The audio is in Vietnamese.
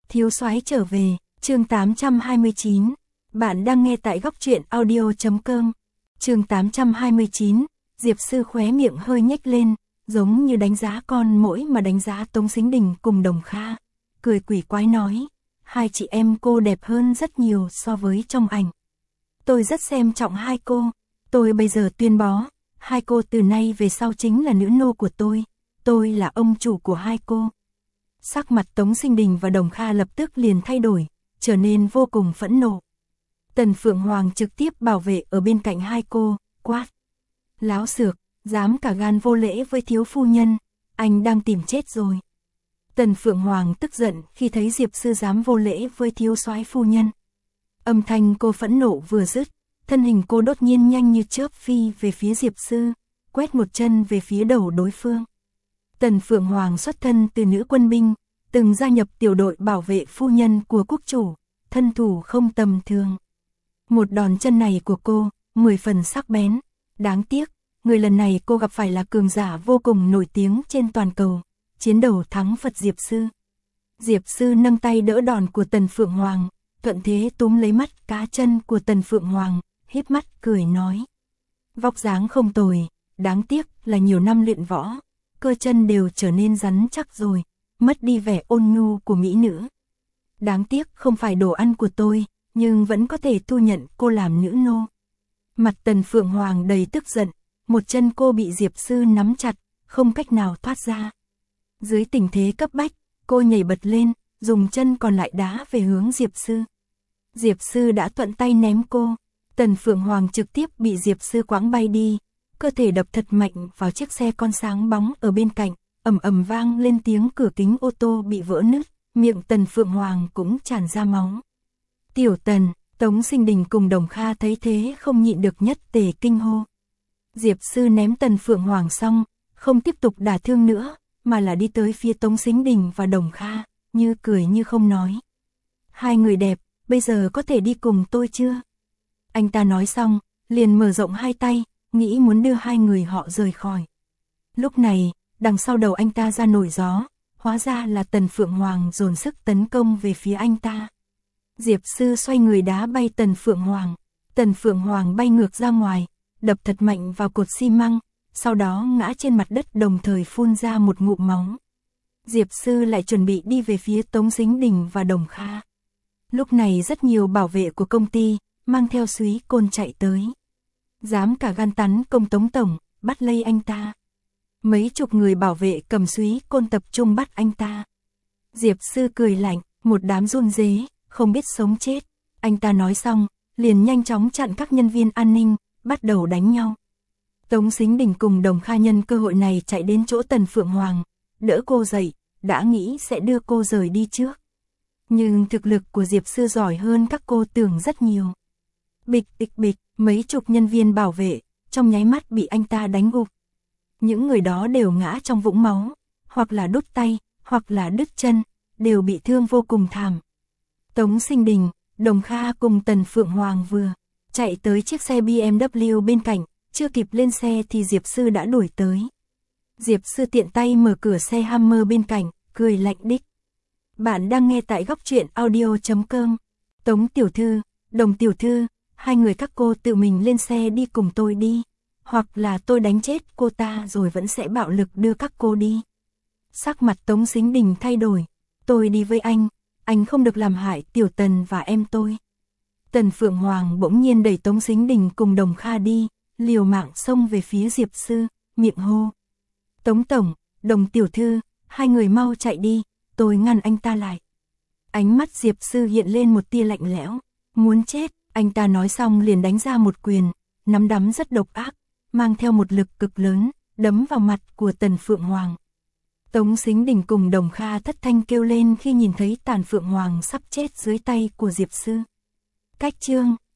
Thiếu soái trở về, chương 829. Bạn đang nghe tại góc truyện audio.com. Chương 829, Diệp Sư khóe miệng hơi nhếch lên, giống như đánh giá con mỗi mà đánh giá Tống Sính Đình cùng Đồng Kha. Cười quỷ quái nói, hai chị em cô đẹp hơn rất nhiều so với trong ảnh. Tôi rất xem trọng hai cô, tôi bây giờ tuyên bố, hai cô từ nay về sau chính là nữ nô của tôi là ông chủ của hai cô. Sắc mặt Tống Sính Đình và Đồng Kha lập tức liền thay đổi, trở nên vô cùng phẫn nộ. Tần Phượng Hoàng trực tiếp bảo vệ ở bên cạnh hai cô, quát. Láo xược, dám cả gan vô lễ với thiếu phu nhân, anh đang tìm chết rồi. Tần Phượng Hoàng tức giận khi thấy Diệp Sư dám vô lễ với thiếu soái phu nhân. Âm thanh cô phẫn nộ vừa dứt, thân hình cô đột nhiên nhanh như chớp phi về phía Diệp Sư, quét một chân về phía đầu đối phương. Tần Phượng Hoàng xuất thân từ nữ quân binh, từng gia nhập tiểu đội bảo vệ phu nhân của quốc chủ, thân thủ không tầm thường. Một đòn chân này của cô, 10 phần sắc bén, đáng tiếc, người lần này cô gặp phải là cường giả vô cùng nổi tiếng trên toàn cầu, chiến đầu thắng Phật Diệp Sư. Diệp Sư nâng tay đỡ đòn của Tần Phượng Hoàng, thuận thế túm lấy mắt cá chân của Tần Phượng Hoàng, híp mắt cười nói. Vóc dáng không tồi, đáng tiếc là nhiều năm luyện võ, cơ chân đều trở nên rắn chắc rồi, mất đi vẻ ôn nhu của mỹ nữ. Đáng tiếc không phải đồ ăn của tôi, nhưng vẫn có thể thu nhận cô làm nữ nô. Mặt Tần Phượng Hoàng đầy tức giận, một chân cô bị Diệp Sư nắm chặt, không cách nào thoát ra. Dưới tình thế cấp bách, cô nhảy bật lên, dùng chân còn lại đá về hướng Diệp Sư. Diệp Sư đã thuận tay ném cô, Tần Phượng Hoàng trực tiếp bị Diệp Sư quãng bay đi, cơ thể đập thật mạnh vào chiếc xe con sáng bóng ở bên cạnh, ầm ầm vang lên tiếng cửa kính ô tô bị vỡ nứt, miệng Tần Phượng Hoàng cũng tràn ra máu. Tiểu Tần, Tống Sính Đình cùng Đồng Kha thấy thế không nhịn được nhất tề kinh hô. Diệp Sư ném Tần Phượng Hoàng xong, không tiếp tục đả thương nữa, mà là đi tới phía Tống Sính Đình và Đồng Kha, như cười như không nói. Hai người đẹp, bây giờ có thể đi cùng tôi chưa? Anh ta nói xong, liền mở rộng hai tay, nghĩ muốn đưa hai người họ rời khỏi. Lúc này, đằng sau đầu anh ta ra nổi gió, hóa ra là Tần Phượng Hoàng dồn sức tấn công về phía anh ta. Diệp Sư xoay người đá bay Tần Phượng Hoàng bay ngược ra ngoài, đập thật mạnh vào cột xi măng, sau đó ngã trên mặt đất đồng thời phun ra một ngụm máu. Diệp Sư lại chuẩn bị đi về phía Tống Sính Đình và Đồng Kha. Lúc này rất nhiều bảo vệ của công ty, mang theo súy côn chạy tới. Dám cả gan tấn công Tống Tổng, bắt lấy anh ta. Mấy chục người bảo vệ cầm súy côn tập trung bắt anh ta. Diệp Sư cười lạnh, một đám run rế, không biết sống chết. Anh ta nói xong, liền nhanh chóng chặn các nhân viên an ninh, bắt đầu đánh nhau. Tống Sính Đình cùng Đồng Kha nhân cơ hội này chạy đến chỗ Tần Phượng Hoàng, đỡ cô dậy, đã nghĩ sẽ đưa cô rời đi trước. Nhưng thực lực của Diệp Sư giỏi hơn các cô tưởng rất nhiều. Bịch bịch bịch, mấy chục nhân viên bảo vệ, trong nháy mắt bị anh ta đánh gục. Những người đó đều ngã trong vũng máu, hoặc là đứt tay, hoặc là đứt chân, đều bị thương vô cùng thảm. Tống Sính Đình, Đồng Kha cùng Tần Phượng Hoàng vừa chạy tới chiếc xe BMW bên cạnh, chưa kịp lên xe thì Diệp Sư đã đuổi tới. Diệp Sư tiện tay mở cửa xe Hummer bên cạnh, cười lạnh đích. Bạn đang nghe tại góc truyện audio.com. Tống tiểu thư, Đồng tiểu thư, hai người các cô tự mình lên xe đi cùng tôi đi, hoặc là tôi đánh chết cô ta rồi vẫn sẽ bạo lực đưa các cô đi. Sắc mặt Tống Sính Đình thay đổi, tôi đi với anh không được làm hại Tiểu Tần và em tôi. Tần Phượng Hoàng bỗng nhiên đẩy Tống Sính Đình cùng Đồng Kha đi, liều mạng xông về phía Diệp Sư, miệng hô. Tống Tổng, Đồng tiểu thư, hai người mau chạy đi, tôi ngăn anh ta lại. Ánh mắt Diệp Sư hiện lên một tia lạnh lẽo, muốn chết, anh ta nói xong liền đánh ra một quyền, nắm đấm rất độc ác, mang theo một lực cực lớn, đấm vào mặt của Tần Phượng Hoàng. Tống Sính Đình cùng Đồng Kha thất thanh kêu lên khi nhìn thấy Tần Phượng Hoàng sắp chết dưới tay của Diệp Sư. Cách chương